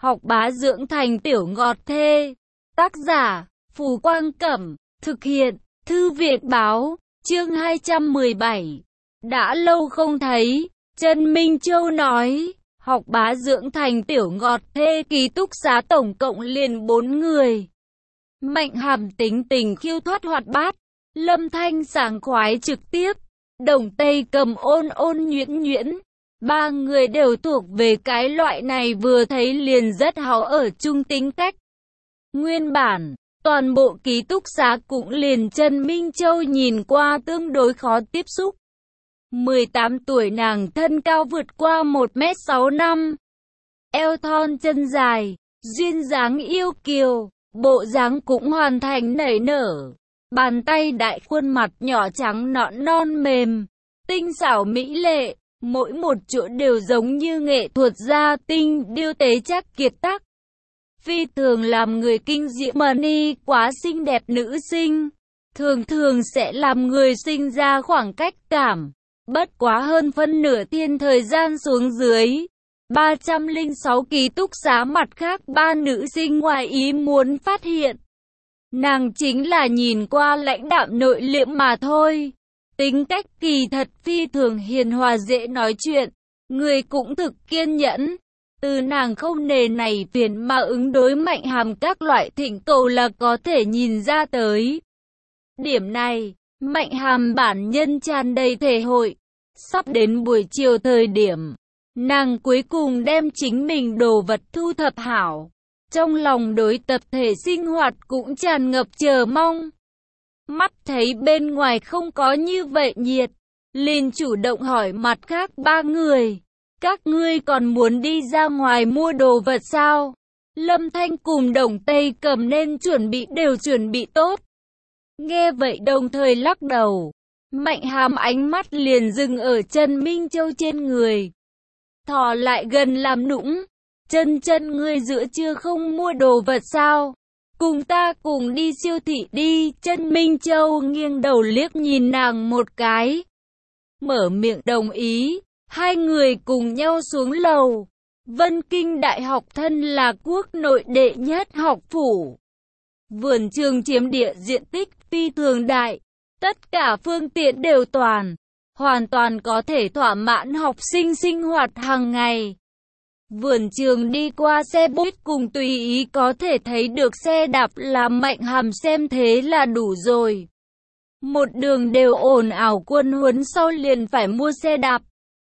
học bá dưỡng thành tiểu ngọt thê. Tác giả, Phù Quang Cẩm, thực hiện, Thư viện Báo, chương 217. Đã lâu không thấy, Trần Minh Châu nói, học bá dưỡng thành tiểu ngọt thê ký túc xá tổng cộng liền 4 người. Mạnh Hàm tính tình khiêu thoát hoạt bát, Lâm Thanh sảng khoái trực tiếp, Đồng Tây Cầm ôn ôn nhuyễn nhuyễn. Ba người đều thuộc về cái loại này vừa thấy liền rất háo ở chung tính cách. Nguyên bản, toàn bộ ký túc xá cũng liền Trần Minh Châu nhìn qua tương đối khó tiếp xúc. 18 tuổi nàng thân cao vượt qua 1m65, eo thon chân dài, duyên dáng yêu kiều, bộ dáng cũng hoàn thành nảy nở. Bàn tay đại, khuôn mặt nhỏ trắng nõn non mềm, tinh xảo mỹ lệ, mỗi một chỗ đều giống như nghệ thuật gia tinh điêu tế chắc kiệt tác. Phi thường làm người kinh diễm Mani, quá xinh đẹp nữ sinh, thường thường sẽ làm người sinh ra khoảng cách cảm. Bất quá hơn phân nửa thiên thời gian xuống dưới 306 ký túc xá mặt khác ba nữ sinh ngoài ý muốn phát hiện. Nàng chính là nhìn qua lãnh đạm nội liễm mà thôi. Tính cách kỳ thật phi thường hiền hòa dễ nói chuyện, người cũng thực kiên nhẫn. Từ nàng không nề này phiền mà ứng đối Mạnh Hàm các loại thỉnh cầu là có thể nhìn ra tới. Điểm này, Mạnh Hàm bản nhân tràn đầy thể hội. Sắp đến buổi chiều thời điểm, nàng cuối cùng đem chính mình đồ vật thu thập hảo. Trong lòng đối tập thể sinh hoạt cũng tràn ngập chờ mong. Mắt thấy bên ngoài không có như vậy nhiệt, liền chủ động hỏi mặt khác ba người. Các ngươi còn muốn đi ra ngoài mua đồ vật sao? Lâm Thanh cùng Đồng Tây Cầm nên đều chuẩn bị tốt. Nghe vậy đồng thời lắc đầu. Mạnh Hàm ánh mắt liền dừng ở Trần Minh Châu trên người. Thò lại gần làm nũng. Chân ngươi giữa trưa không mua đồ vật sao? Cùng ta cùng đi siêu thị đi. Trần Minh Châu nghiêng đầu liếc nhìn nàng một cái. Mở miệng đồng ý. Hai người cùng nhau xuống lầu. Vân Kinh Đại học thân là quốc nội đệ nhất học phủ. Vườn trường chiếm địa diện tích phi thường đại. Tất cả phương tiện đều hoàn toàn có thể thỏa mãn học sinh sinh hoạt hàng ngày. Vườn trường đi qua xe buýt cùng tùy ý có thể thấy được xe đạp là Mạnh Hàm xem thế là đủ rồi. Một đường đều ồn ào quân huấn sau liền phải mua xe đạp.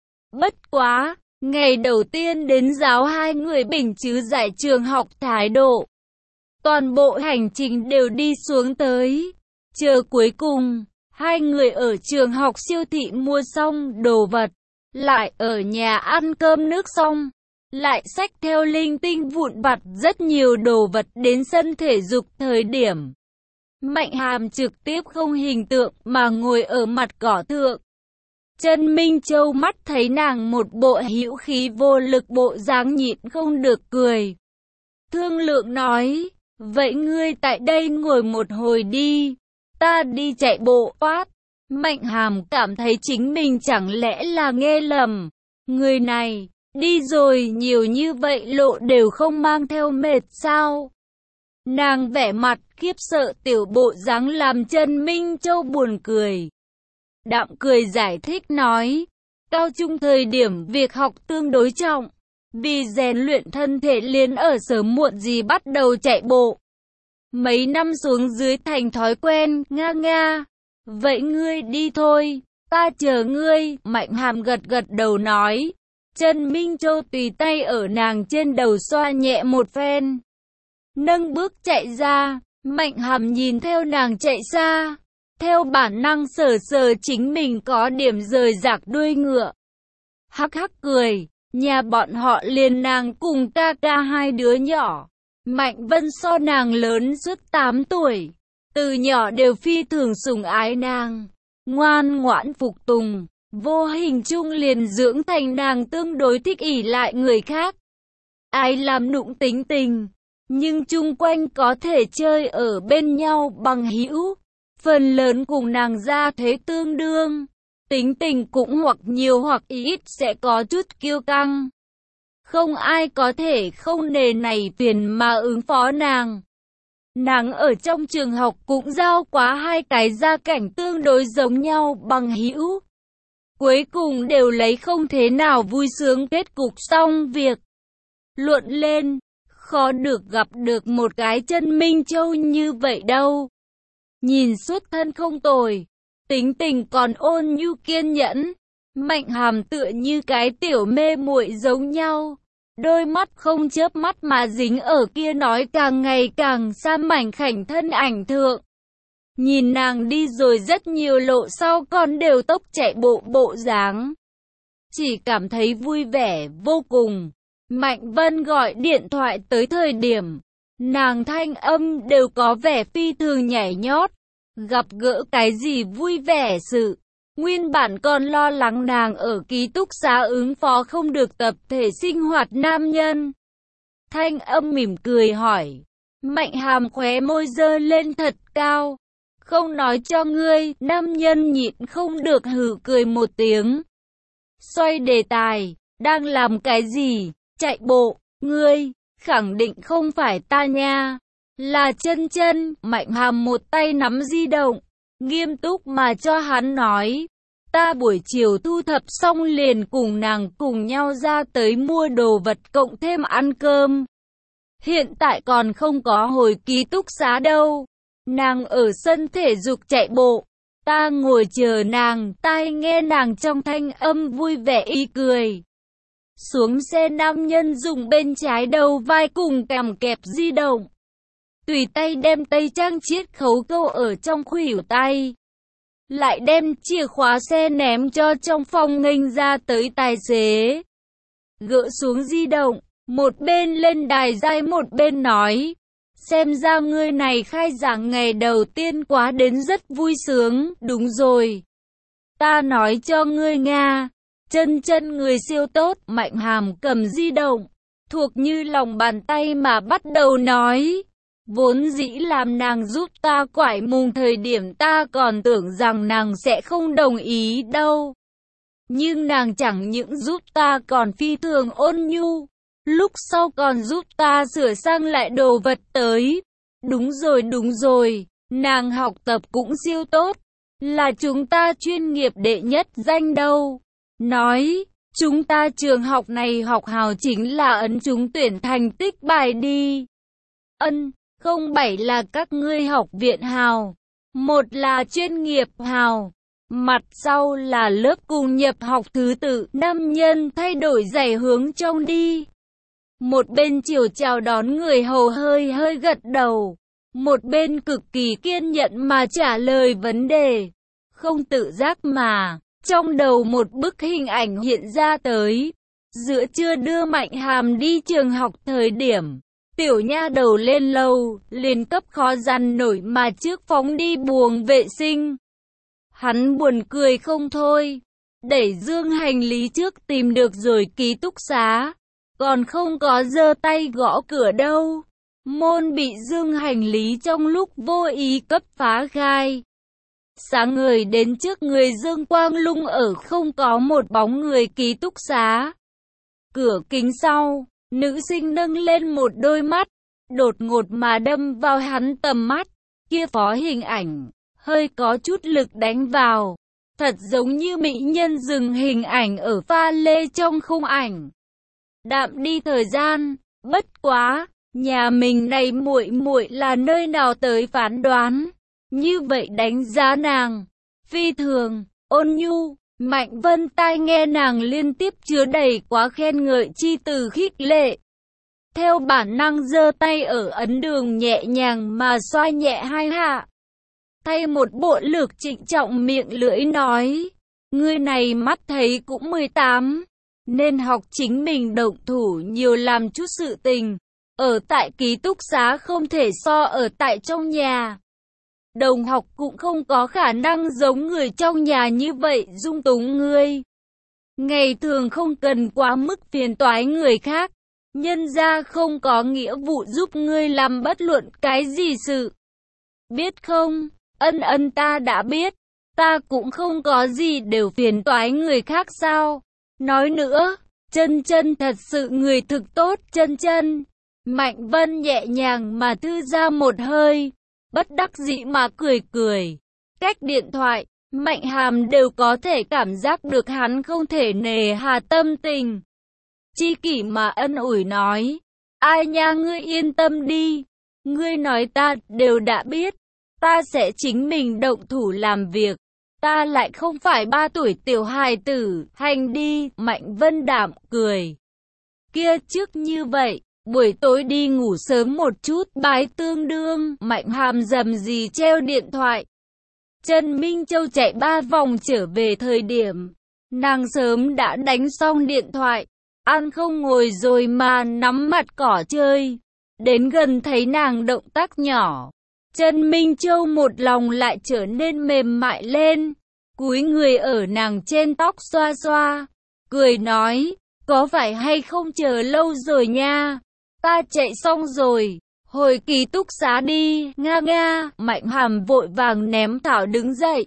Bất quá, ngày đầu tiên đến giáo hai người bình chứ giải trường học thái độ. Toàn bộ hành trình đều đi xuống tới. Chờ cuối cùng, hai người ở trường học siêu thị mua xong đồ vật, lại ở nhà ăn cơm nước xong, lại xách theo linh tinh vụn vặt rất nhiều đồ vật đến sân thể dục thời điểm. Mạnh Hàm trực tiếp không hình tượng mà ngồi ở mặt cỏ thượng. Trần Minh Châu mắt thấy nàng một bộ hữu khí vô lực bộ dáng nhịn không được cười. Thương lượng nói, vậy ngươi tại đây ngồi một hồi đi. Ta đi chạy bộ phát. Mạnh Hàm cảm thấy chính mình chẳng lẽ là nghe lầm. Người này, đi rồi nhiều như vậy lộ đều không mang theo mệt sao? Nàng vẻ mặt khiếp sợ tiểu bộ dáng làm Trần Minh Châu buồn cười. Đạm cười giải thích nói, cao trung thời điểm việc học tương đối trọng. Vì rèn luyện thân thể liền ở sớm muộn gì bắt đầu chạy bộ. Mấy năm xuống dưới thành thói quen, nga. Vậy ngươi đi thôi, ta chờ ngươi. Mạnh Hàm gật đầu nói. Trần Minh Châu tùy tay ở nàng trên đầu xoa nhẹ một phen. Nâng bước chạy ra, Mạnh Hàm nhìn theo nàng chạy xa. Theo bản năng sờ chính mình có điểm rời rạc đuôi ngựa. Hắc cười, nhà bọn họ liền nàng cùng ca hai đứa nhỏ. Mạnh Vân so nàng lớn suốt 8 tuổi, từ nhỏ đều phi thường sủng ái nàng, ngoan ngoãn phục tùng, vô hình chung liền dưỡng thành nàng tương đối thích ỷ lại người khác. Ai làm nũng tính tình, nhưng chung quanh có thể chơi ở bên nhau bằng hữu, phần lớn cùng nàng gia thế tương đương, tính tình cũng hoặc nhiều hoặc ít sẽ có chút kiêu căng. Không ai có thể không nề nảy phiền mà ứng phó nàng. Nàng ở trong trường học cũng giao quá hai cái gia cảnh tương đối giống nhau bằng hữu. Cuối cùng đều lấy không thế nào vui sướng kết cục xong việc. Luận lên, khó được gặp được một cái chân Minh Châu như vậy đâu. Nhìn xuất thân không tồi, tính tình còn ôn nhu kiên nhẫn, Mạnh Hàm tựa như cái tiểu mê muội giống nhau. Đôi mắt không chớp mắt mà dính ở kia nói càng ngày càng xa mảnh khảnh thân ảnh thượng. Nhìn nàng đi rồi rất nhiều lộ sau còn đều tốc chạy bộ dáng. Chỉ cảm thấy vui vẻ vô cùng. Mạnh Vân gọi điện thoại tới thời điểm, nàng thanh âm đều có vẻ phi thường nhảy nhót. Gặp gỡ cái gì vui vẻ sự. Nguyên bản còn lo lắng nàng ở ký túc xá ứng phó không được tập thể sinh hoạt nam nhân. Thanh âm mỉm cười hỏi. Mạnh Hàm khóe môi giơ lên thật cao. Không nói cho ngươi, nam nhân nhịn không được hừ cười một tiếng. Xoay đề tài, đang làm cái gì? Chạy bộ, ngươi, khẳng định không phải ta nha. Là Chân Chân. Mạnh Hàm một tay nắm di động, nghiêm túc mà cho hắn nói. Ta buổi chiều thu thập xong liền cùng nàng cùng nhau ra tới mua đồ vật cộng thêm ăn cơm. Hiện tại còn không có hồi ký túc xá đâu. Nàng ở sân thể dục chạy bộ. Ta ngồi chờ nàng, tai nghe nàng trong thanh âm vui vẻ y cười. Xuống xe nam nhân dùng bên trái đầu vai cùng cằm kẹp di động. Tùy tay đem tay trang chiết khấu câu ở trong khuỷu tay. Lại đem chìa khóa xe ném cho trong phòng nghênh ra tới tài xế. Gỡ xuống di động, một bên lên đài giai một bên nói. Xem ra ngươi này khai giảng ngày đầu tiên quá đến rất vui sướng, đúng rồi. Ta nói cho ngươi Nga, Chân Chân người siêu tốt. Mạnh Hàm cầm di động, thuộc như lòng bàn tay mà bắt đầu nói. Vốn dĩ làm nàng giúp ta quải mùng thời điểm ta còn tưởng rằng nàng sẽ không đồng ý đâu. Nhưng nàng chẳng những giúp ta còn phi thường ôn nhu. Lúc sau còn giúp ta sửa sang lại đồ vật tới. Đúng rồi, nàng học tập cũng siêu tốt. Là chúng ta chuyên nghiệp đệ nhất danh đâu. Nói, chúng ta trường học này học hào chính là ấn trúng tuyển thành tích bài đi. Ân, không bảy là các ngươi học viện hào. Một là chuyên nghiệp hào. Mặt sau là lớp cùng nhập học thứ tự. Nam nhân thay đổi giày hướng trong đi. Một bên chiều chào đón người hầu hơi gật đầu. Một bên cực kỳ kiên nhẫn mà trả lời vấn đề. Không tự giác mà, trong đầu một bức hình ảnh hiện ra tới. Giữa trưa đưa Mạnh Hàm đi trường học thời điểm, tiểu nha đầu lên lầu, liền cấp khó dằn nổi mà trước phóng đi buồng vệ sinh. Hắn buồn cười không thôi, đẩy dương hành lý trước tìm được rồi ký túc xá. Còn không có giơ tay gõ cửa đâu. Môn bị dương hành lý trong lúc vô ý cấp phá gai. Sáng người đến trước người Dương Quang Lung ở không có một bóng người ký túc xá. Cửa kính sau, nữ sinh nâng lên một đôi mắt, đột ngột mà đâm vào hắn tầm mắt. Kia phó hình ảnh, hơi có chút lực đánh vào. Thật giống như mỹ nhân dừng hình ảnh ở pha lê trong khung ảnh. Đạm đi thời gian, bất quá, nhà mình này muội muội là nơi nào tới phán đoán. Như vậy đánh giá nàng, phi thường, ôn nhu. Mạnh Vân tai nghe nàng liên tiếp chứa đầy quá khen ngợi chi từ khích lệ. Theo bản năng giơ tay ở ấn đường nhẹ nhàng mà xoa nhẹ hai hạ. Thay một bộ lược trịnh trọng miệng lưỡi nói, ngươi này mắt thấy cũng 18, nên học chính mình động thủ nhiều làm chút sự tình. Ở tại ký túc xá không thể so ở tại trong nhà. Đồng học cũng không có khả năng giống người trong nhà như vậy dung túng ngươi. Ngày thường không cần quá mức phiền toái người khác. Nhân ra không có nghĩa vụ giúp ngươi làm bất luận cái gì sự. Biết không? Ân ta đã biết. Ta cũng không có gì đều phiền toái người khác sao? Nói nữa, Chân chân thật sự người thực tốt, chân chân. Mạnh Vân nhẹ nhàng mà thư ra một hơi, bất đắc dĩ mà cười cười. Cách điện thoại, Mạnh Hàm đều có thể cảm giác được hắn không thể nề hà tâm tình. Chi kỷ mà ân ủi nói, ai nha, ngươi yên tâm đi, ngươi nói ta đều đã biết, ta sẽ chính mình động thủ làm việc, ta lại không phải 3 tuổi tiểu hài tử, hành đi. Mạnh Vân đạm cười. Kia trước như vậy, buổi tối đi ngủ sớm một chút, bái tương đương. Mạnh Hàm rầm rì treo điện thoại. Trần Minh Châu chạy 3 vòng trở về thời điểm, nàng sớm đã đánh xong điện thoại, ăn không ngồi rồi mà nắm mặt cỏ chơi. Đến gần thấy nàng động tác nhỏ, Trần Minh Châu một lòng lại trở nên mềm mại lên, cúi người ở nàng trên tóc xoa xoa, cười nói, có phải hay không chờ lâu rồi nha, ta chạy xong rồi. Hồi ký túc xá đi, nga nga. Mạnh Hàm vội vàng ném thảo đứng dậy,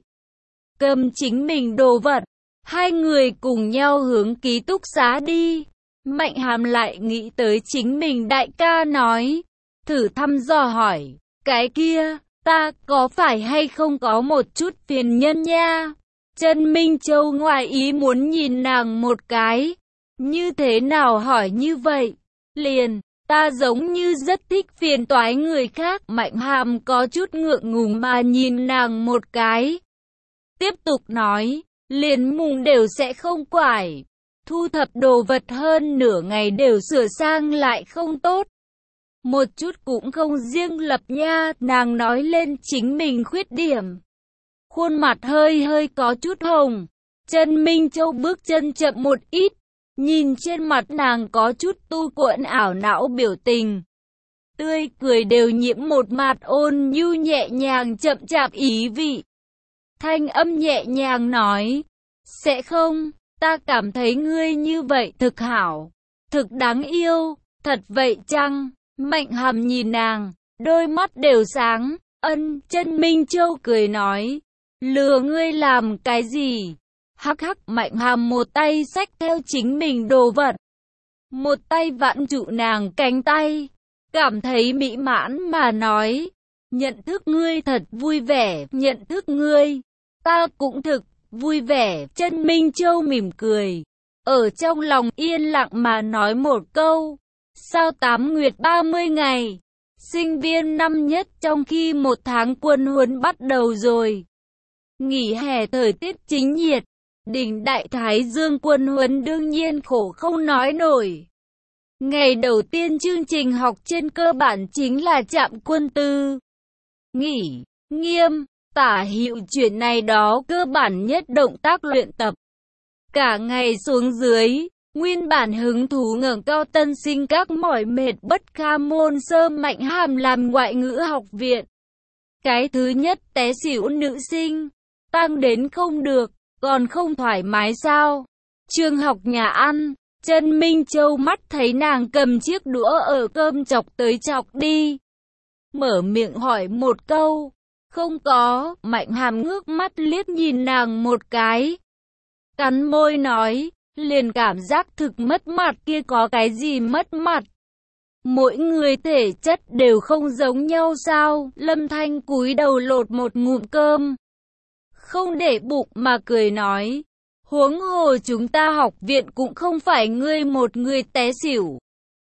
cầm chính mình đồ vật, hai người cùng nhau hướng ký túc xá đi. Mạnh Hàm lại nghĩ tới chính mình đại ca nói, thử thăm dò hỏi, cái kia, ta có phải hay không có một chút phiền nhân nha. Trần Minh Châu ngoài ý muốn nhìn nàng một cái, như thế nào hỏi như vậy, liền. Ta giống như rất thích phiền toái người khác. Mạnh Hàm có chút ngượng ngùng mà nhìn nàng một cái. Tiếp tục nói, liền mùng đều sẽ không quải. Thu thập đồ vật hơn nửa ngày đều sửa sang lại không tốt. Một chút cũng không riêng lập nha. Nàng nói lên chính mình khuyết điểm. Khuôn mặt hơi hơi có chút hồng. Trần Minh Châu bước chân chậm một ít. Nhìn trên mặt nàng có chút tu cuộn ảo não biểu tình. Tươi cười đều nhiễm một mặt ôn nhu nhẹ nhàng chậm chạp ý vị. Thanh âm nhẹ nhàng nói, sẽ không, ta cảm thấy ngươi như vậy thực hảo, thực đáng yêu, thật vậy chăng? Mạnh Hàm nhìn nàng, đôi mắt đều sáng, Trần Minh Châu cười nói, lừa ngươi làm cái gì? Hắc hắc. Mạnh Hàm một tay xách theo chính mình đồ vật, một tay vặn trụ nàng cánh tay, cảm thấy mỹ mãn mà nói, nhận thức ngươi thật vui vẻ, nhận thức ngươi, ta cũng thực vui vẻ. Trần Minh Châu mỉm cười, ở trong lòng yên lặng mà nói một câu, sao 8 nguyệt 30 ngày, sinh viên năm nhất trong khi 1 tháng quân huấn bắt đầu rồi. Nghỉ hè thời tiết chính nhiệt, đỉnh đại thái dương quân huấn đương nhiên khổ không nói nổi. Ngày đầu tiên chương trình học trên cơ bản chính là trạm quân tư. Nghỉ, nghiêm, tả hữu chuyện này đó cơ bản nhất động tác luyện tập. Cả ngày xuống dưới, nguyên bản hứng thú ngẩng cao tân sinh các mỏi mệt bất kham môn sơ. Mạnh Hàm làm ngoại ngữ học viện. Cái thứ nhất té xỉu nữ sinh, tăng đến không được. Còn không thoải mái sao? Trường học nhà ăn, Trần Minh Châu mắt thấy nàng cầm chiếc đũa ở cơm chọc tới chọc đi. Mở miệng hỏi một câu. Không có. Mạnh Hàm ngước mắt liếc nhìn nàng một cái. Cắn môi nói, liền cảm giác thực mất mặt. Kia có cái gì mất mặt? Mỗi người thể chất đều không giống nhau sao? Lâm Thanh cúi đầu lột một ngụm cơm, không để bụng mà cười nói, huống hồ chúng ta học viện cũng không phải ngươi một người té xỉu.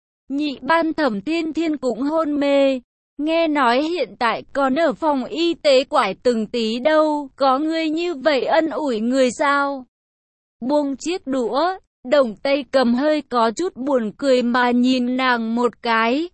Nhị ban Thẩm Thiên Thiên cũng hôn mê, nghe nói hiện tại còn ở phòng y tế quải từng tí đâu, có ngươi như vậy ân ủi người sao? Buông chiếc đũa, Đồng Tây Cầm hơi có chút buồn cười mà nhìn nàng một cái.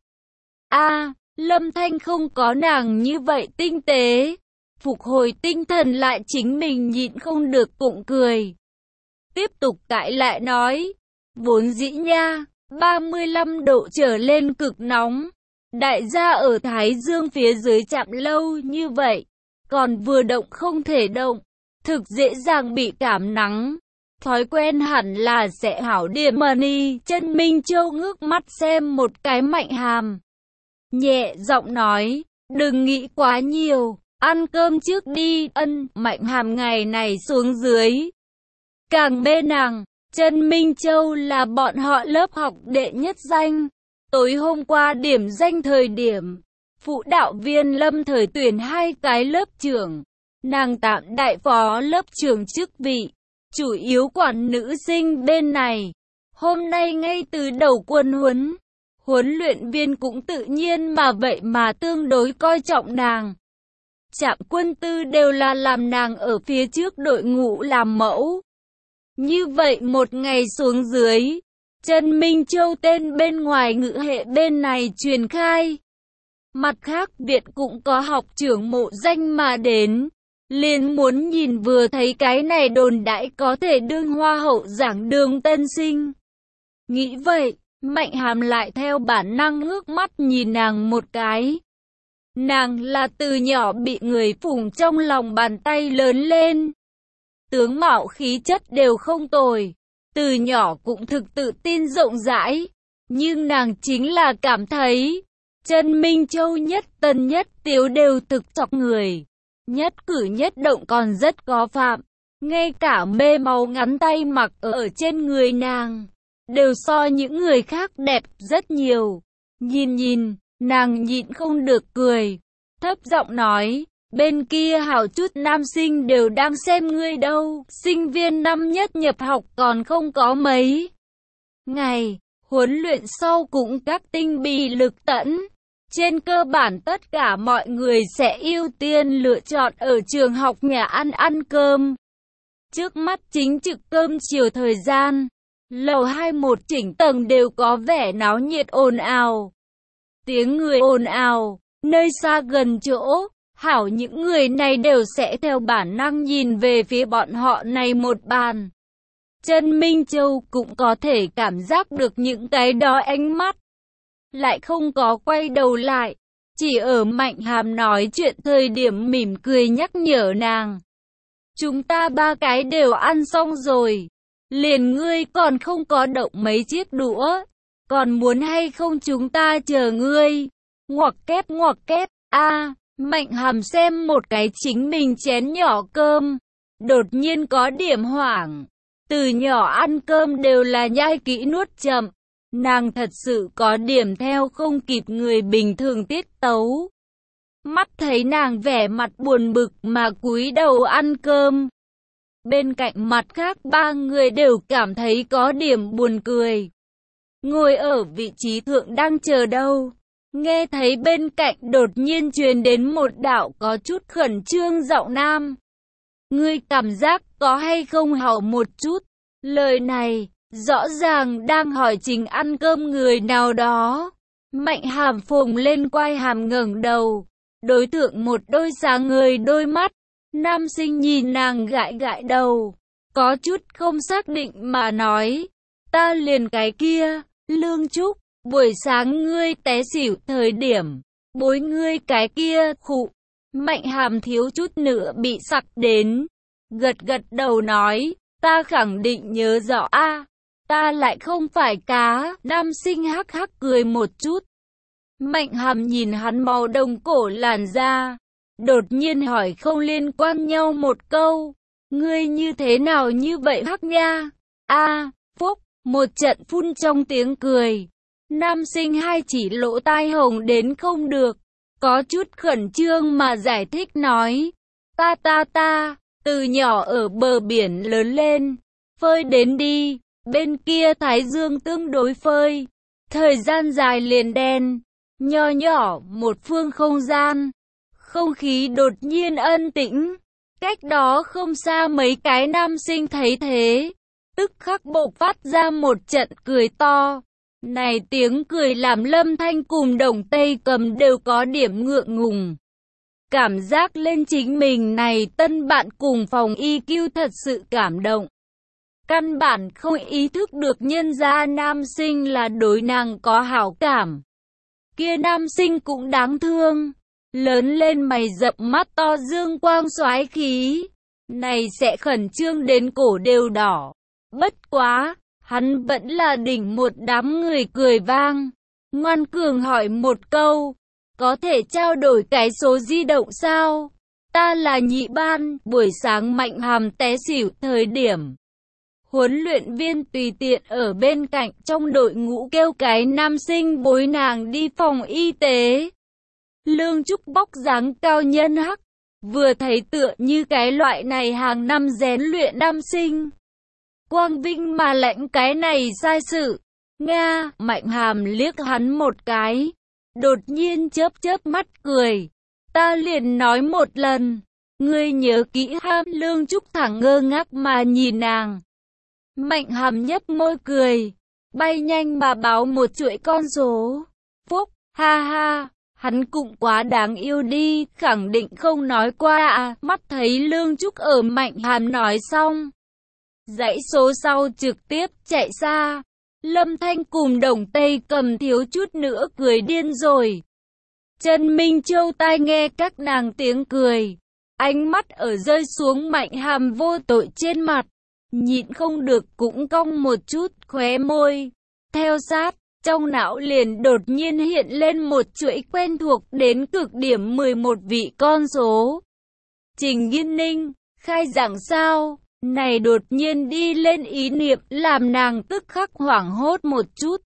Lâm Thanh không có nàng như vậy tinh tế. Phục hồi tinh thần lại chính mình nhịn không được cũng cười. Tiếp tục cãi lại nói, vốn dĩ nha, 35 độ trở lên cực nóng. Đại gia ở Thái Dương phía dưới chạm lâu như vậy, còn vừa động không thể động, thực dễ dàng bị cảm nắng. Thói quen hẳn là sẽ hảo điểm mà đi. Trần Minh Châu ngước mắt xem một cái Mạnh Hàm, nhẹ giọng nói, đừng nghĩ quá nhiều. Ăn cơm trước đi. Mạnh Hàm ngày này xuống dưới càng bê nàng, Trần Minh Châu là bọn họ lớp học đệ nhất danh. Tối hôm qua điểm danh thời điểm, phụ đạo viên lâm thời tuyển 2 cái lớp trưởng. Nàng tạm đại phó lớp trưởng chức vị, chủ yếu quản nữ sinh bên này. Hôm nay ngay từ đầu quân huấn, huấn luyện viên cũng tự nhiên mà vậy mà tương đối coi trọng nàng. Trạm quân tư đều là làm nàng ở phía trước đội ngũ làm mẫu. Như vậy một ngày xuống dưới, Trần Minh Châu tên bên ngoài ngữ hệ bên này truyền khai. Mặt khác viện cũng có học trưởng mộ danh mà đến, liền muốn nhìn vừa thấy cái này đồn đãi có thể đương hoa hậu giảng đường tân sinh. Nghĩ vậy, Mạnh Hàm lại theo bản năng ngước mắt nhìn nàng một cái. Nàng là từ nhỏ bị người phụng trong lòng bàn tay lớn lên. Tướng mạo khí chất đều không tồi, từ nhỏ cũng thực tự tin rộng rãi. Nhưng nàng chính là cảm thấy, Trần Minh Châu nhất tân nhất tiếu đều thực chọc người. Nhất cử nhất động còn rất có phạm. Ngay cả mê màu ngắn tay mặc ở trên người nàng, đều so những người khác đẹp rất nhiều. Nhìn, nàng nhịn không được cười, thấp giọng nói, bên kia hảo chút nam sinh đều đang xem ngươi đâu, sinh viên năm nhất nhập học còn không có mấy ngày, huấn luyện sau cũng các tinh bị lực tẫn. Trên cơ bản tất cả mọi người sẽ ưu tiên lựa chọn ở trường học nhà ăn cơm. Trước mắt chính trực cơm chiều thời gian, lầu 21 chỉnh tầng đều có vẻ náo nhiệt ồn ào. Tiếng người ồn ào, nơi xa gần chỗ, hảo những người này đều sẽ theo bản năng nhìn về phía bọn họ này một bàn. Trần Minh Châu cũng có thể cảm giác được những cái đó ánh mắt. Lại không có quay đầu lại, chỉ ở Mạnh Hàm nói chuyện thời điểm mỉm cười nhắc nhở nàng. Chúng ta 3 cái đều ăn xong rồi, liền ngươi còn không có động mấy chiếc đũa, còn muốn hay không chúng ta chờ ngươi. Ngoặc kép, Mạnh Hàm xem một cái chính mình chén nhỏ cơm, đột nhiên có điểm hoảng. Từ nhỏ ăn cơm đều là nhai kỹ nuốt chậm. Nàng thật sự có điểm theo không kịp người bình thường tiết tấu. Mắt thấy nàng vẻ mặt buồn bực mà cúi đầu ăn cơm. Bên cạnh mặt khác 3 người đều cảm thấy có điểm buồn cười. Ngồi ở vị trí thượng đang chờ đâu. Nghe thấy bên cạnh đột nhiên truyền đến một đạo có chút khẩn trương giọng nam. Ngươi cảm giác có hay không hảo một chút? Lời này rõ ràng đang hỏi trình ăn cơm người nào đó. Mạnh Hàm phồng lên quai hàm ngẩng đầu, đối tượng một đôi sáng ngời đôi mắt. Nam sinh nhìn nàng gãi đầu, có chút không xác định mà nói, ta liền cái kia, Lương Trúc, buổi sáng ngươi té xỉu thời điểm, bối ngươi cái kia, khụ. Mạnh Hàm thiếu chút nữa bị sặc đến, gật đầu nói, ta khẳng định nhớ rõ a. Ta lại không phải cá. Nam sinh hắc cười một chút. Mạnh Hàm nhìn hắn màu đồng cổ làn da, đột nhiên hỏi không liên quan nhau một câu. Ngươi như thế nào như vậy hắc nha? Phúc, một trận phun trong tiếng cười. Nam sinh hai chỉ lỗ tai hồng đến không được, có chút khẩn trương mà giải thích nói. Ta, từ nhỏ ở bờ biển lớn lên, phơi đến đi. Bên kia thái dương tương đối phơi, thời gian dài liền đen, nho nhỏ một phương không gian, không khí đột nhiên ân tĩnh. Cách đó không xa mấy cái nam sinh thấy thế, tức khắc bộc phát ra một trận cười to. Này tiếng cười làm Lâm Thanh cùng Đồng Tây Cầm đều có điểm ngượng ngùng. Cảm giác lên chính mình này tân bạn cùng phòng IQ thật sự cảm động. Căn bản không ý thức được nhân gia nam sinh là đối nàng có hảo cảm. Kia nam sinh cũng đáng thương, lớn lên mày rậm mắt to dương quang soái khí, này sẽ khẩn trương đến cổ đều đỏ. Bất quá, hắn vẫn là đỉnh một đám người cười vang, ngoan cường hỏi một câu, có thể trao đổi cái số di động sao? Ta là nhị ban. Buổi sáng Mạnh Hàm té xỉu thời điểm, Huấn luyện viên tùy tiện ở bên cạnh trong đội ngũ kêu cái nam sinh bối nàng đi phòng y tế. Lương Trúc bóc dáng cao nhân hắc, vừa thấy tựa như cái loại này hàng năm rèn luyện nam sinh. Quang vinh mà lãnh cái này sai sự. Nga, Mạnh Hàm liếc hắn một cái, đột nhiên chớp chớp mắt cười. Ta liền nói một lần, ngươi nhớ kỹ ha. Lương Trúc thẳng ngơ ngác mà nhìn nàng. Mạnh Hàm nhếch môi cười, bay nhanh mà báo một chuỗi con số. Phúc, ha ha, hắn cũng quá đáng yêu đi, khẳng định không nói qua à. Mắt thấy Lương Trúc ở Mạnh Hàm nói xong, dãy số sau trực tiếp chạy xa. Lâm Thanh cùng Đồng Tây Cầm thiếu chút nữa cười điên rồi. Trần Minh Châu tai nghe các nàng tiếng cười, ánh mắt ở rơi xuống Mạnh Hàm vô tội trên mặt, nhịn không được cũng cong một chút khóe môi. Theo sát, trong não liền đột nhiên hiện lên một chuỗi quen thuộc đến cực điểm 11 vị con số. Trình Nghiên Ninh, khai giảng sao? Này đột nhiên đi lên ý niệm làm nàng tức khắc hoảng hốt một chút.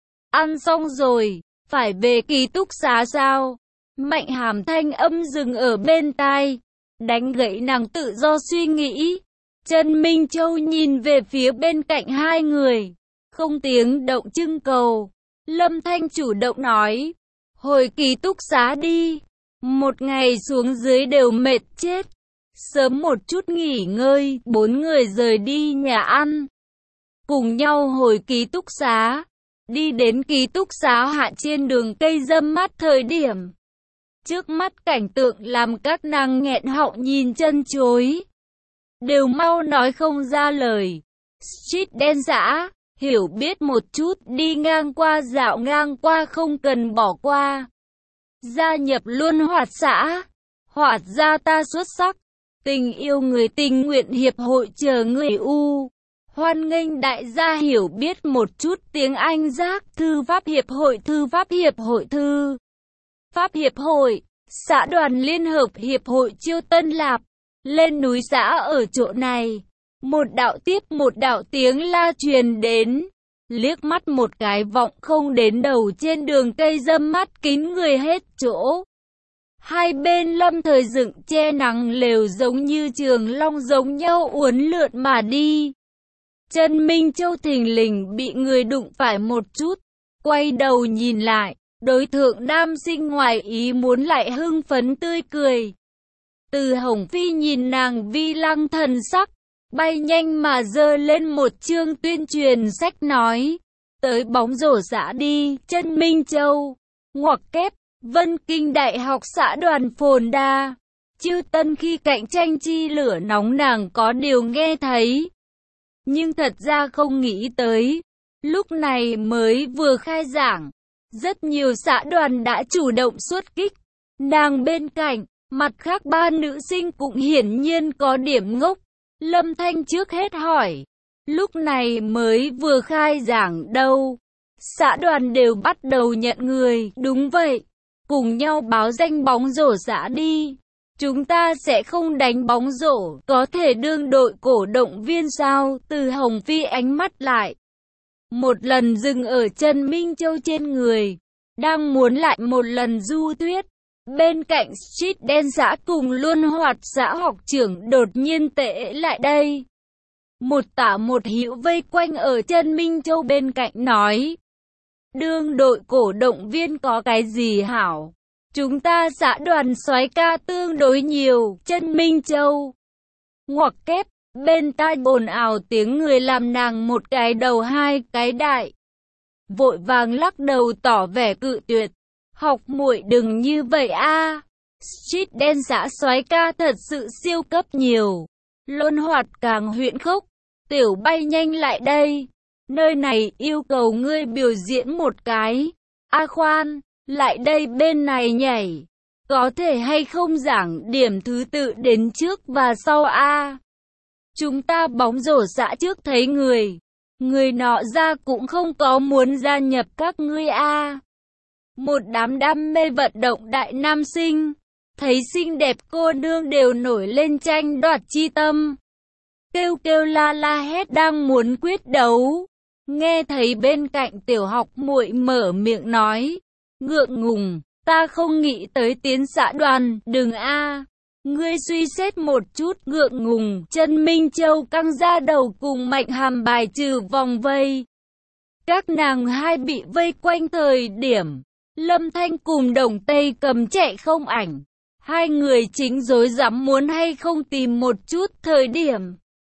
Ăn xong rồi, phải về ký túc xá sao? Mạnh Hàm thanh âm dừng ở bên tai, đánh gãy nàng tự do suy nghĩ. Trần Minh Châu nhìn về phía bên cạnh hai người, không tiếng động trưng cầu. Lâm Thanh chủ động nói, hồi ký túc xá đi, một ngày xuống dưới đều mệt chết. Sớm một chút nghỉ ngơi, bốn người rời đi nhà ăn, cùng nhau hồi ký túc xá. Đi đến ký túc xá hạ trên đường cây râm mát thời điểm, trước mắt cảnh tượng làm các nàng nghẹn họng nhìn chân chối, đều mau nói không ra lời. Street đen dã, hiểu biết một chút, đi ngang qua dạo ngang qua không cần bỏ qua. Gia nhập luôn hoạt xã, hoạt gia ta xuất sắc. Tình yêu người tình nguyện hiệp hội chờ người u. Hoan nghênh đại gia hiểu biết một chút tiếng Anh giác. Thư pháp hiệp hội, thư pháp hiệp hội, thư pháp hiệp hội, xã đoàn liên hợp hiệp hội Chiêu Tân Lạp. Lên núi xã ở chỗ này. Một đạo tiếp một đạo tiếng la truyền đến. Liếc mắt một cái vọng không đến đầu trên đường cây râm mát kín người hết chỗ. Hai bên lâm thời dựng che nắng lều giống như trường long giống nhau uốn lượn mà đi. Trần Minh Châu thình lình bị người đụng phải một chút, quay đầu nhìn lại, đối thượng nam sinh ngoài ý muốn lại hưng phấn tươi cười. Từ Hồng Phi nhìn nàng vi lăng thần sắc, bay nhanh mà giơ lên một chương tuyên truyền sách nói, tới bóng rổ xã đi. Trần Minh Châu, ngoặc kép, Vân Kinh Đại học xã đoàn Phồn Đa, Chiêu Tân khi cạnh tranh chi lửa nóng nàng có điều nghe thấy. Nhưng thật ra không nghĩ tới, lúc này mới vừa khai giảng, rất nhiều xã đoàn đã chủ động xuất kích. Nàng bên cạnh, mặt khác ba nữ sinh cũng hiển nhiên có điểm ngốc. Lâm Thanh trước hết hỏi, lúc này mới vừa khai giảng đâu? Xã đoàn đều bắt đầu nhận người, đúng vậy. Cùng nhau báo danh bóng rổ xã đi. Chúng ta sẽ không đánh bóng rổ, có thể đương đội cổ động viên sao? Từ Hồng Phi ánh mắt lại một lần dừng ở Trần Minh Châu trên người, đang muốn lại một lần du thuyết. Bên cạnh Street đen xã cùng luôn hoạt xã học trưởng đột nhiên tệ lại đây. Một tả một hữu vây quanh ở Trần Minh Châu bên cạnh nói, đương đội cổ động viên có cái gì hảo? Chúng ta xã đoàn soái ca tương đối nhiều. Trần Minh Châu ngoặc kép, bên tai ồn ào tiếng người làm nàng một cái đầu hai cái đại. Vội vàng lắc đầu tỏ vẻ cự tuyệt. Học muội đừng như vậy a. Street đen xã soái ca thật sự siêu cấp nhiều. Luôn hoạt càng huyễn khốc. Tiểu bay nhanh lại đây. Nơi này yêu cầu ngươi biểu diễn một cái. A khoan, lại đây bên này nhảy. Có thể hay không giảng điểm thứ tự đến trước và sau a? Chúng ta bóng rổ xã trước thấy người. Người nọ ra cũng không có muốn gia nhập các ngươi a. Một đám đam mê vận động đại nam sinh, thấy xinh đẹp cô nương đều nổi lên tranh đoạt chi tâm. kêu kêu la la hét đang muốn quyết đấu. Nghe thấy bên cạnh tiểu học muội mở miệng nói, ngượng ngùng, ta không nghĩ tới tiến xã đoàn, đừng a. Ngươi suy xét một chút, ngượng ngùng. Trần Minh Châu căng ra đầu cùng Mạnh Hàm bài trừ vòng vây. Các nàng hai bị vây quanh thời điểm Lâm Thanh cùng Đồng Tây Cầm chạy không ảnh. Hai người chính rối rắm muốn hay không tìm một chút thời điểm.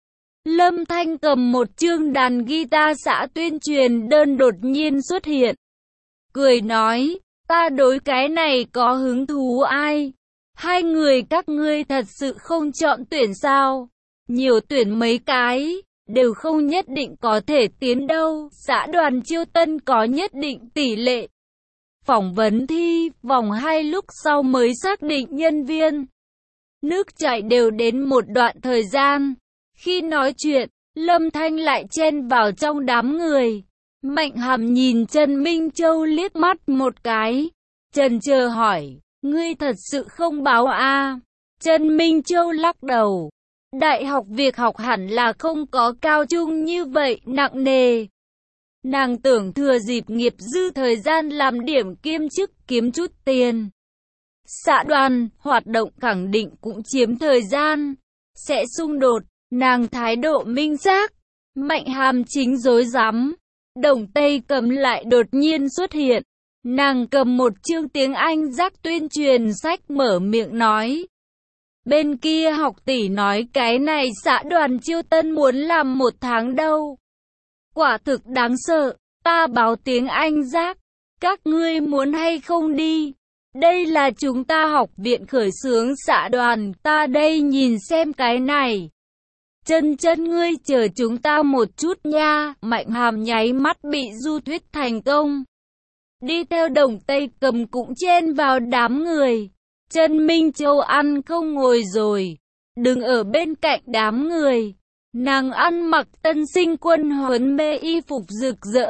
Lâm Thanh cầm một chương đàn guitar xã tuyên truyền đơn đột nhiên xuất hiện. Cười nói, ta đối cái này có hứng thú ai? Hai người các ngươi thật sự không chọn tuyển sao? Nhiều tuyển mấy cái, đều không nhất định có thể tiến đâu. Xã đoàn chiêu tân có nhất định tỷ lệ. Phỏng vấn thi, vòng 2 lúc sau mới xác định nhân viên. Nước chảy đều đến một đoạn thời gian. Khi nói chuyện, Lâm Thanh lại chen vào trong đám người. Mạnh Hàm nhìn Trần Minh Châu liếc mắt một cái. Trần chờ hỏi, ngươi thật sự không báo a? Trần Minh Châu lắc đầu. Đại học việc học hẳn là không có cao trung như vậy nặng nề. Nàng tưởng thừa dịp nghiệp dư thời gian làm điểm kiêm chức kiếm chút tiền. Xã đoàn, hoạt động khẳng định cũng chiếm thời gian. Sẽ xung đột, nàng thái độ minh xác. Mạnh Hàm chính rối rắm. Đồng Tây Cầm lại đột nhiên xuất hiện. Nàng cầm một chương tiếng Anh rác tuyên truyền sách mở miệng nói. Bên kia học tỷ nói cái này xã đoàn chiêu tân muốn làm 1 tháng đâu. Quả thực đáng sợ, ta báo tiếng Anh rác. Các ngươi muốn hay không đi? Đây là chúng ta học viện khởi xướng xã đoàn, ta đây nhìn xem cái này. Chân ngươi chờ chúng ta một chút nha. Mạnh Hàm nháy mắt bị du thuyết thành công. Đi theo Đồng Tây Cầm cũng chen vào đám người. Trần Minh Châu ăn không ngồi rồi, đứng ở bên cạnh đám người. Nàng ăn mặc tân sinh quân huấn mê y phục rực rỡ.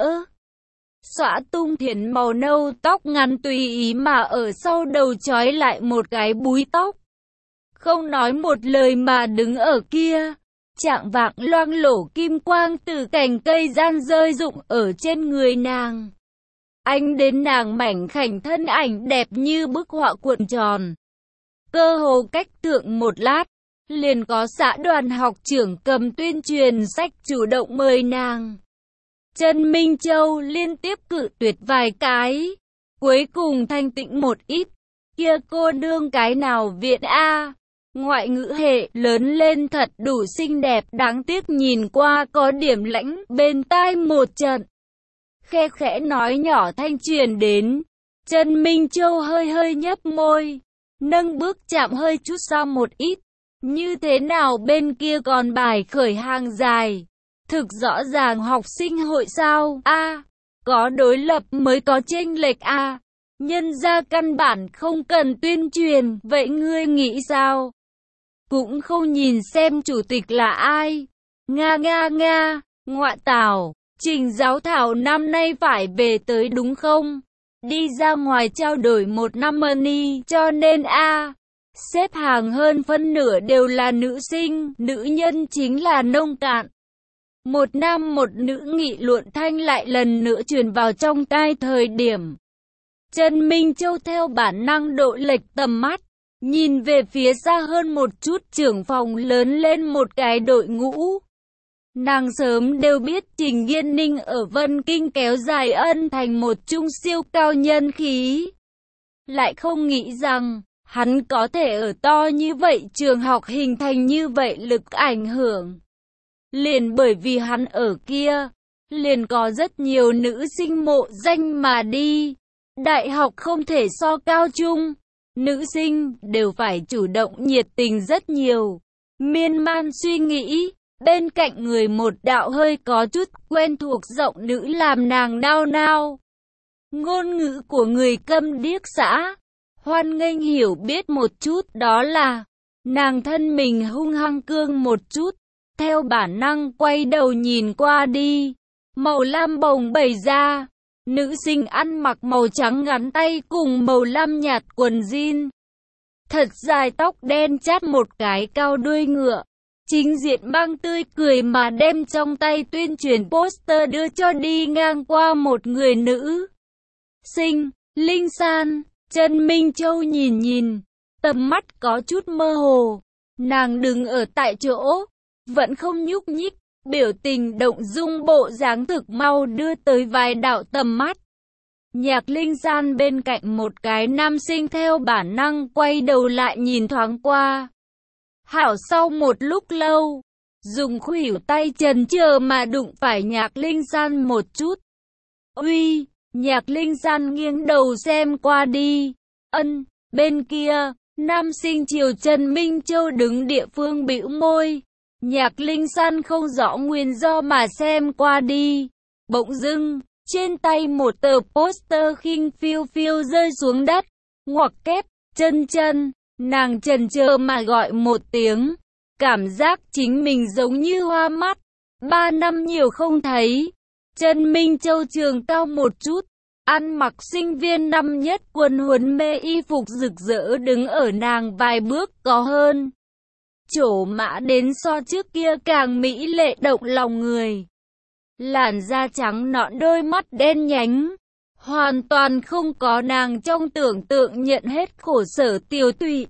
Xõa tung thiển màu nâu tóc ngắn tùy ý mà ở sau đầu trói lại một cái búi tóc. Không nói một lời mà đứng ở kia. Trạng vạng loang lổ kim quang từ cành cây gian rơi rụng ở trên người nàng. Ánh đến nàng mảnh khảnh thân ảnh đẹp như bức họa cuộn tròn. Cơ hồ cách thượng một lát, liền có xã đoàn học trưởng cầm tuyên truyền sách chủ động mời nàng. Trần Minh Châu liên tiếp cự tuyệt vài cái. Cuối cùng thanh tĩnh một ít. Kia cô nương cái nào viện a? Ngoại ngữ hệ lớn lên thật đủ xinh đẹp, đáng tiếc nhìn qua có điểm lãnh, bên tai một trận. Khe khẽ nói nhỏ thanh truyền đến. Trần Minh Châu hơi nhấp môi, nâng bước chạm hơi chút sau một ít. Như thế nào bên kia còn bài khởi hàng dài? Thực rõ ràng học sinh hội sao? A, có đối lập mới có chênh lệch a. Nhân ra căn bản không cần tuyên truyền, vậy ngươi nghĩ sao? Cũng không nhìn xem chủ tịch là ai. Nga, ngoại tảo, Trình Giáo Thảo năm nay phải về tới đúng không? Đi ra ngoài trao đổi 1 năm money, cho nên xếp hàng hơn phân nửa đều là nữ sinh, nữ nhân chính là nông cạn. 1 nam một nữ nghị luận thanh lại lần nữa truyền vào trong tai thời điểm. Trần Minh Châu theo bản năng độ lệch tầm mắt, nhìn về phía xa hơn một chút trưởng phòng lớn lên một cái đội ngũ. Nàng sớm đều biết Trình Yên Ninh ở Vân Kinh kéo dài ân thành một trung siêu cao nhân khí. Lại không nghĩ rằng, hắn có thể ở to như vậy trường học hình thành như vậy lực ảnh hưởng. Liền bởi vì hắn ở kia, liền có rất nhiều nữ sinh mộ danh mà đi. Đại học không thể so cao trung, nữ sinh đều phải chủ động nhiệt tình rất nhiều. Miên man suy nghĩ, bên cạnh người một đạo hơi có chút quen thuộc giọng nữ làm nàng nao nao. Ngôn ngữ của người câm điếc xã, hoan nghênh hiểu biết một chút, đó là nàng thân mình hung hăng cương một chút, theo bản năng quay đầu nhìn qua đi. Màu lam bồng bẩy ra, nữ sinh ăn mặc màu trắng ngắn tay cùng màu lam nhạt quần jean. Thật dài tóc đen chát một cái cao đuôi ngựa, Chính diện mang tươi cười mà đem trong tay tuyên truyền poster đưa cho đi ngang qua một người nữ sinh. Linh San, Trần Minh Châu nhìn, tầm mắt có chút mơ hồ. Nàng đứng ở tại chỗ, vẫn không nhúc nhích, biểu tình động dung bộ dáng thực mau đưa tới vài đạo tầm mắt. Nhạc Linh San bên cạnh một cái nam sinh theo bản năng quay đầu lại nhìn thoáng qua. Hảo sau một lúc lâu, dùng khuỷu tay chần chờ mà đụng phải Nhạc Linh San một chút. Uy, Nhạc Linh San nghiêng đầu xem qua đi. Bên kia, nam sinh chiều Trần Minh Châu đứng địa phương bĩu môi. Nhạc Linh San không rõ nguyên do mà xem qua đi. Bỗng dưng, trên tay một tờ poster khinh phiêu phiêu rơi xuống đất. Ngoặc kép, chân, nàng chần chờ mà gọi một tiếng. Cảm giác chính mình giống như hoa mắt. 3 năm nhiều không thấy. Trần Minh Châu trường cao một chút, ăn mặc sinh viên năm nhất quân huấn mê y phục rực rỡ đứng ở nàng vài bước có hơn. Trổ mã đến so trước kia càng mỹ lệ động lòng người. Làn da trắng nõn, đôi mắt đen nhánh, hoàn toàn không có nàng trong tưởng tượng nhận hết khổ sở tiêu tụy.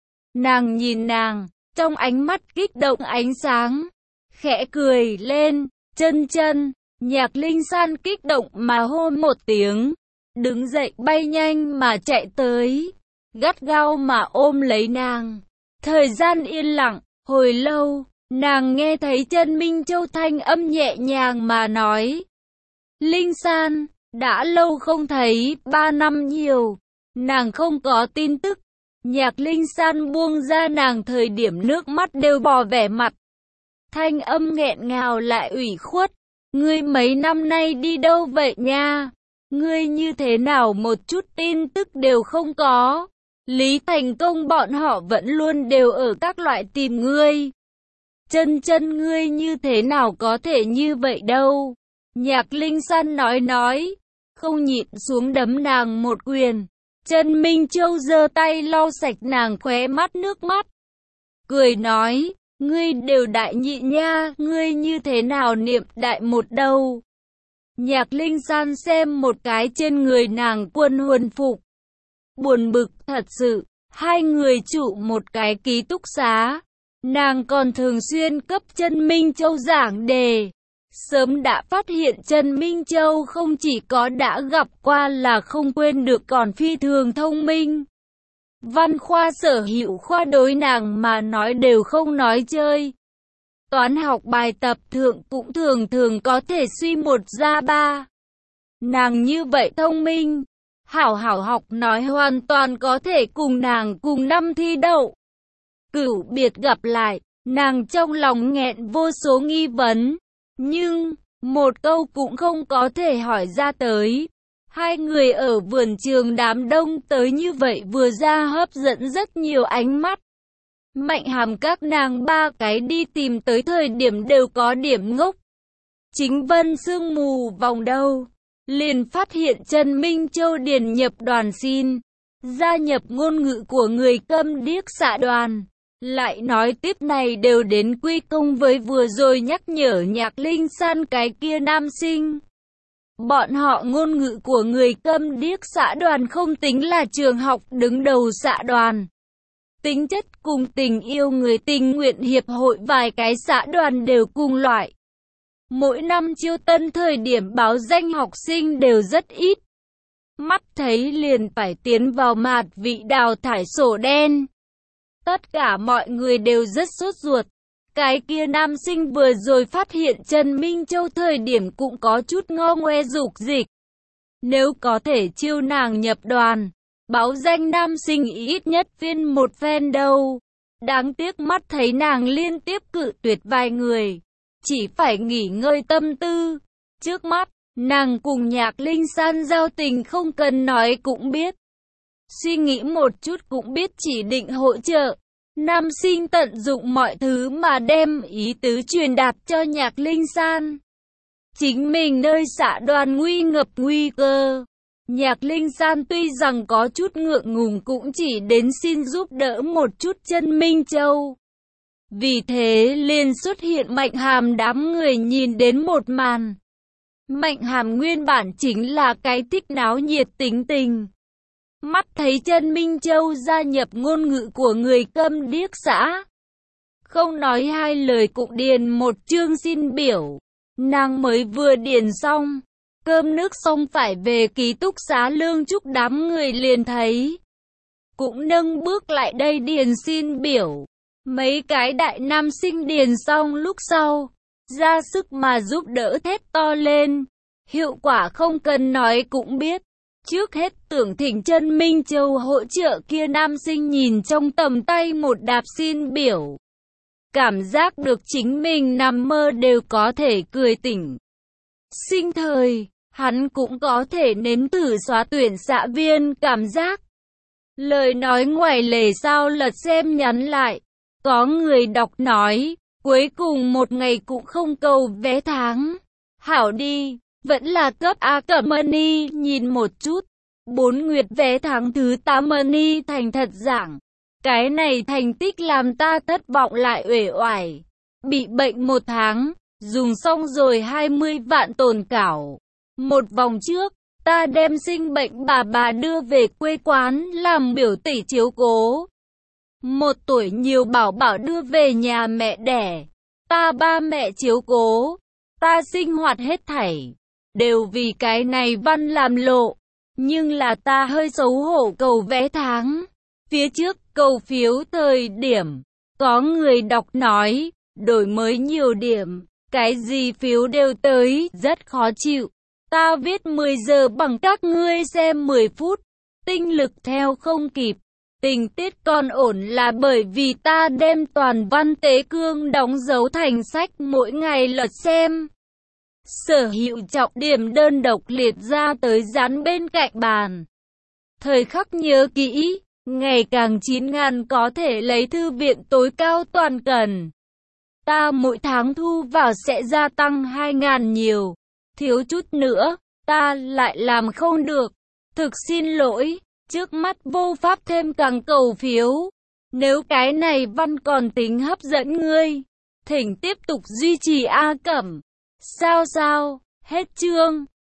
Nàng nhìn nàng, trong ánh mắt kích động ánh sáng, khẽ cười lên. Chân, Nhạc Linh San kích động mà hô một tiếng, đứng dậy bay nhanh mà chạy tới, gắt gao mà ôm lấy nàng. Thời gian yên lặng, hồi lâu, nàng nghe thấy Trần Minh Châu thanh âm nhẹ nhàng mà nói. Linh San, đã lâu không thấy, 3 năm nhiều, nàng không có tin tức. Nhạc Linh San buông ra nàng thời điểm nước mắt đều bò vẻ mặt. Thanh âm nghẹn ngào lại ủy khuất. Ngươi mấy năm nay đi đâu vậy nha? Ngươi như thế nào một chút tin tức đều không có? Lý Thành Công bọn họ vẫn luôn đều ở các loại tìm ngươi. Chân ngươi như thế nào có thể như vậy đâu? Nhạc Linh San nói, không nhịn xuống đấm nàng một quyền. Trần Minh Châu giơ tay lau sạch nàng khóe mắt nước mắt. Cười nói, ngươi đều đại nhị nha, ngươi như thế nào niệm đại một đâu? Nhạc Linh San xem một cái trên người nàng quân huấn phục. Buồn bực thật sự, hai người trụ một cái ký túc xá. Nàng còn thường xuyên cấp Trần Minh Châu giảng đề. Sớm đã phát hiện Trần Minh Châu không chỉ có đã gặp qua là không quên được còn phi thường thông minh. Văn khoa sở hữu khoa đối nàng mà nói đều không nói chơi. Toán học bài tập thượng cũng thường có thể suy 1 ra 3. Nàng như vậy thông minh, hảo học nói hoàn toàn có thể cùng nàng cùng năm thi đậu. Cửu biệt gặp lại, nàng trong lòng nghẹn vô số nghi vấn, nhưng một câu cũng không có thể hỏi ra tới. Hai người ở vườn trường đám đông tới như vậy vừa ra hấp dẫn rất nhiều ánh mắt. Mạnh Hàm các nàng 3 cái đi tìm tới thời điểm đều có điểm ngốc. Chính Vân sương mù vòng đầu, liền phát hiện Trần Minh Châu điền nhập đoàn xin, gia nhập ngôn ngữ của người câm điếc xạ đoàn. Lại nói tiếp này đều đến quy công với vừa rồi nhắc nhở Nhạc Linh San cái kia nam sinh. Bọn họ ngôn ngữ của người câm điếc xã đoàn không tính là trường học đứng đầu xã đoàn. Tính chất cùng tình yêu người tình nguyện hiệp hội vài cái xã đoàn đều cùng loại. Mỗi năm chiêu tân thời điểm báo danh học sinh đều rất ít. Mắt thấy liền phải tiến vào mạt vị đào thải sổ đen. Tất cả mọi người đều rất sốt ruột. Cái kia nam sinh vừa rồi phát hiện Trần Minh Châu thời điểm cũng có chút ngô ngoe dục dịch. Nếu có thể chiêu nàng nhập đoàn, báo danh nam sinh ít nhất viên một phen đâu. Đáng tiếc mắt thấy nàng liên tiếp cự tuyệt vài người, chỉ phải nghỉ ngơi tâm tư. Trước mắt, nàng cùng Nhạc Linh San giao tình không cần nói cũng biết. Suy nghĩ một chút cũng biết chỉ định hỗ trợ. Nam sinh tận dụng mọi thứ mà đem ý tứ truyền đạt cho Nhạc Linh San. Chính mình nơi xã đoàn nguy ngập nguy cơ. Nhạc Linh San tuy rằng có chút ngượng ngùng cũng chỉ đến xin giúp đỡ một chút Trần Minh Châu. Vì thế liền xuất hiện Mạnh Hàm, đám người nhìn đến một màn. Mạnh Hàm nguyên bản chính là cái thích náo nhiệt tính tình. Mắt thấy Trần Minh Châu gia nhập ngôn ngữ của người câm điếc xã. Không nói hai lời cũng điền một chương xin biểu. Nàng mới vừa điền xong, cơm nước xong phải về ký túc xá Lương Trúc, đám người liền thấy. Cũng nâng bước lại đây điền xin biểu. Mấy cái đại nam sinh điền xong lúc sau, ra sức mà giúp đỡ thét to lên. Hiệu quả không cần nói cũng biết. Trước hết tưởng thỉnh Trần Minh Châu hỗ trợ kia nam sinh nhìn trong tầm tay một đạp xin biểu. Cảm giác được chính mình nằm mơ đều có thể cười tỉnh. Sinh thời, hắn cũng có thể nếm thử xóa tuyển xã viên cảm giác. Lời nói ngoài lề sao lật xem nhắn lại. Có người đọc nói, cuối cùng một ngày cũng không cầu vé tháng. Hảo đi, vẫn là cấp A cẩm money, nhìn một chút. 4 nguyệt vé tháng thứ 8 money thành thật giảng. Cái này thành tích làm ta thất vọng lại uể oải. Bị bệnh 1 tháng, dùng xong rồi 20 vạn tồn cảo. Một vòng trước, ta đem sinh bệnh bà đưa về quê quán làm biểu tỷ chiếu cố. 1 tuổi nhiều bảo bảo đưa về nhà mẹ đẻ. Ta ba mẹ chiếu cố. Ta sinh hoạt hết thảy. Đều vì cái này văn làm lộ. Nhưng là ta hơi xấu hổ cầu vé tháng. Phía trước cầu phiếu thời điểm, có người đọc nói, đổi mới nhiều điểm, cái gì phiếu đều tới, rất khó chịu. Ta viết 10 giờ bằng các ngươi xem 10 phút, tinh lực theo không kịp. Tình tiết còn ổn là bởi vì ta đem toàn văn tế cương đóng dấu thành sách mỗi ngày lật xem. Sở hữu trọng điểm đơn độc liệt ra tới dán bên cạnh bàn. Thời khắc nhớ kỹ, ngày càng 9.000 có thể lấy thư viện tối cao toàn cần. Ta mỗi tháng thu vào sẽ gia tăng 2.000 nhiều. Thiếu chút nữa, ta lại làm không được. Thực xin lỗi, trước mắt vô pháp thêm càng cầu phiếu. Nếu cái này văn còn tính hấp dẫn ngươi, thỉnh tiếp tục duy trì A Cẩm. Sao, hết chương.